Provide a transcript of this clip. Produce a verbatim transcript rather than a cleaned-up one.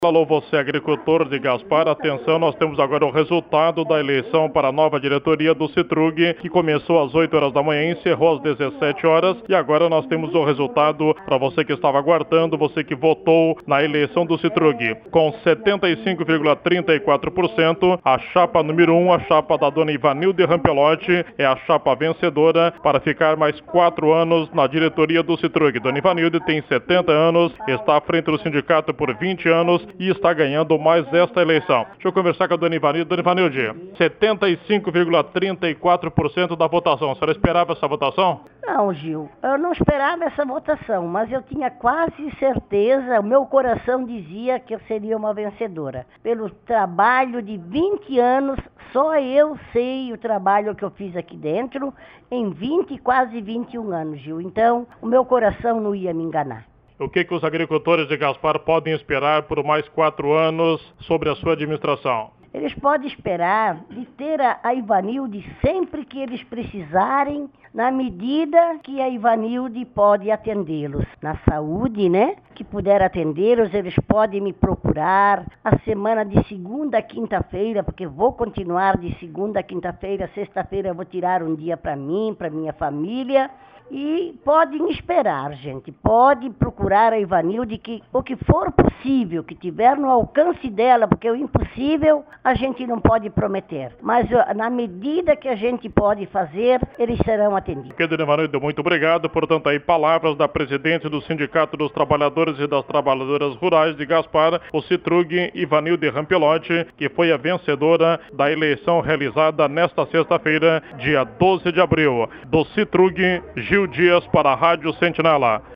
Alô, você agricultor de Gaspar, atenção, nós temos agora o resultado da eleição para a nova diretoria do Citrug, que começou às oito horas da manhã e encerrou às dezessete horas, e agora nós temos o resultado para você que estava aguardando, você que votou na eleição do Citrug. Com setenta e cinco vírgula trinta e quatro por cento, a chapa número um, a chapa da dona Ivanilde Rampelotti, é a chapa vencedora para ficar mais quatro anos na diretoria do Citrug. Dona Ivanilde tem setenta anos, está à frente do sindicato por vinte anos, e está ganhando mais esta eleição. Deixa eu conversar com a dona Ivanilde. Dona Ivanilde, setenta e cinco vírgula trinta e quatro por cento da votação. A senhora esperava essa votação? Não, Gil, eu não esperava essa votação, mas eu tinha quase certeza, o meu coração dizia que eu seria uma vencedora. Pelo trabalho de vinte anos, só eu sei o trabalho que eu fiz aqui dentro em vinte, quase vinte e um anos, Gil. Então, o meu coração não ia me enganar. O que, que os agricultores de Gaspar podem esperar por mais quatro anos sobre a sua administração? Eles podem esperar de ter a, a Ivanilde sempre que eles precisarem, na medida que a Ivanilde pode atendê-los. Na saúde, né? Que puder atendê-los, eles podem me procurar a semana de segunda a quinta-feira, porque vou continuar de segunda a quinta-feira, sexta-feira eu vou tirar um dia para mim, para minha família. E podem esperar, gente, pode procurar a Ivanilde, que o que for possível, que tiver no alcance dela, porque o impossível a gente não pode prometer, mas na medida que a gente pode fazer, eles serão atendidos. Dona Ivanilde, muito obrigado. Portanto, aí palavras da presidente do Sindicato dos Trabalhadores e das Trabalhadoras Rurais de Gaspar, o Citrug, Ivanilde Rampelotti, que foi a vencedora da eleição realizada nesta sexta-feira, dia doze de abril. Do Citrug, Gil Dias para a Rádio Sentinela.